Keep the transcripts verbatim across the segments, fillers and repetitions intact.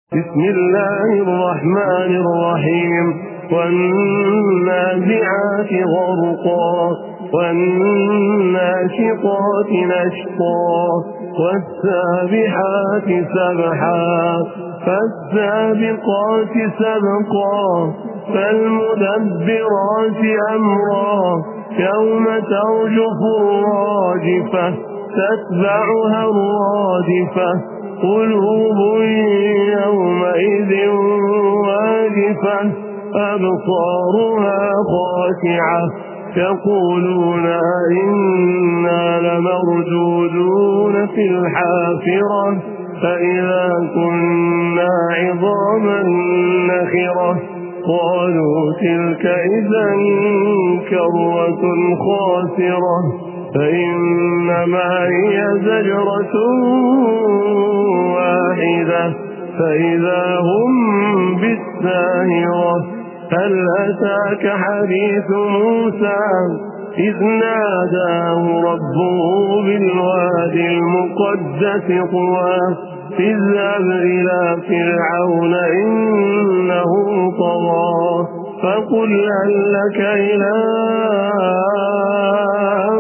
بسم الله الرحمن الرحيم والنازعات غرقا والناشطات نشطا والسابحات سبحا فالسابقات سبقا فالمدبرات أمرا يوم ترجف الراجفة تتبعها الرادفة قلوب يومئذ واجفة أبصارها خاشعة يقولون إنا لمردودون في الحافرة فإذا كنا عظاما نخرة قالوا تلك إذا كرة خاسرة فإنما هي زجرة واحدة فإذا هم بالساهرة هل أتاك حديث موسى إذ ناداه ربه بالوادي المقدس طوى اذهب إلى فرعون إنه طغى فقل هل لك إلى أن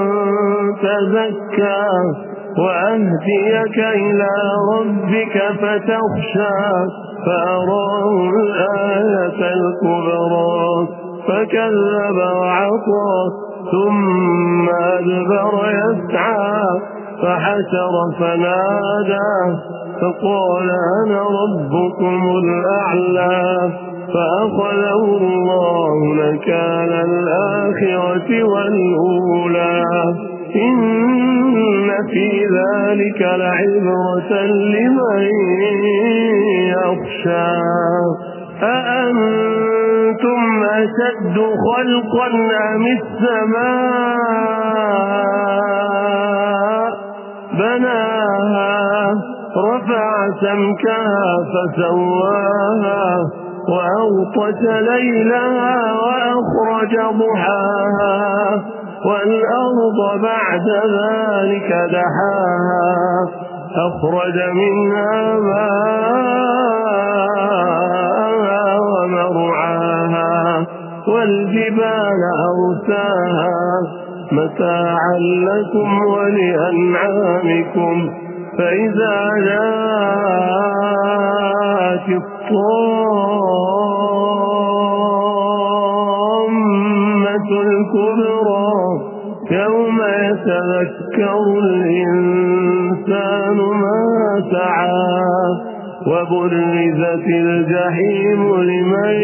تزكى وأهديك إلى ربك فتخشى فأراه الآية الكبرى فكذب وعصى ثم أدبر يسعى فحشر فنادى فقال أنا ربكم الأعلى فأخذه الله نكال الآخرة والأولى إن في ذلك لعبرة لمن يخشى أأنتم أشد خلقا أم السماء بناها رفع سمكها فسواها وأغطش ليلها وأخرج ضحاها والأرض بعد ذلك دحاها أخرج منها ماءها ومرعاها والجبال أرساها متاعا لكم ولأنعامكم فإذا جاءت الطامة الكبرى يوم يتذكر الإنسان ما سعى وبرزت الجحيم لمن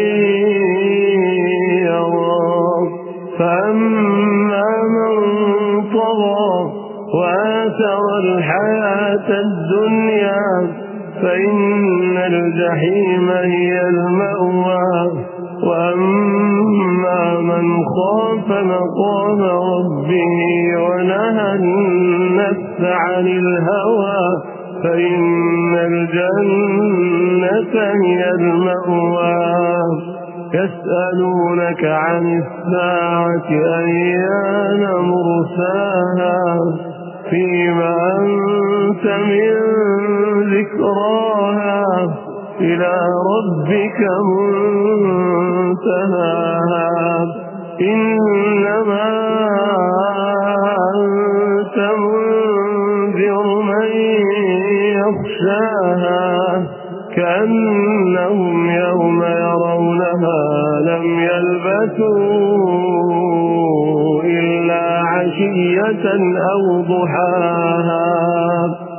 يرى فأما من طغى وآثر الحياة الدنيا فإن الجحيم هي المأوى وأما من خاف مقام ربه ونهى النفس عن الهوى فإن الجنة هي المأوى يسألونك عن الساعة أيان مرساها فيما أنت من ذكراها إلى ربك منتهاها إنما أنت منذر من يخشاها كأنهم يوم يرونها لم يلبثوا إلا عشية أو ضحاها.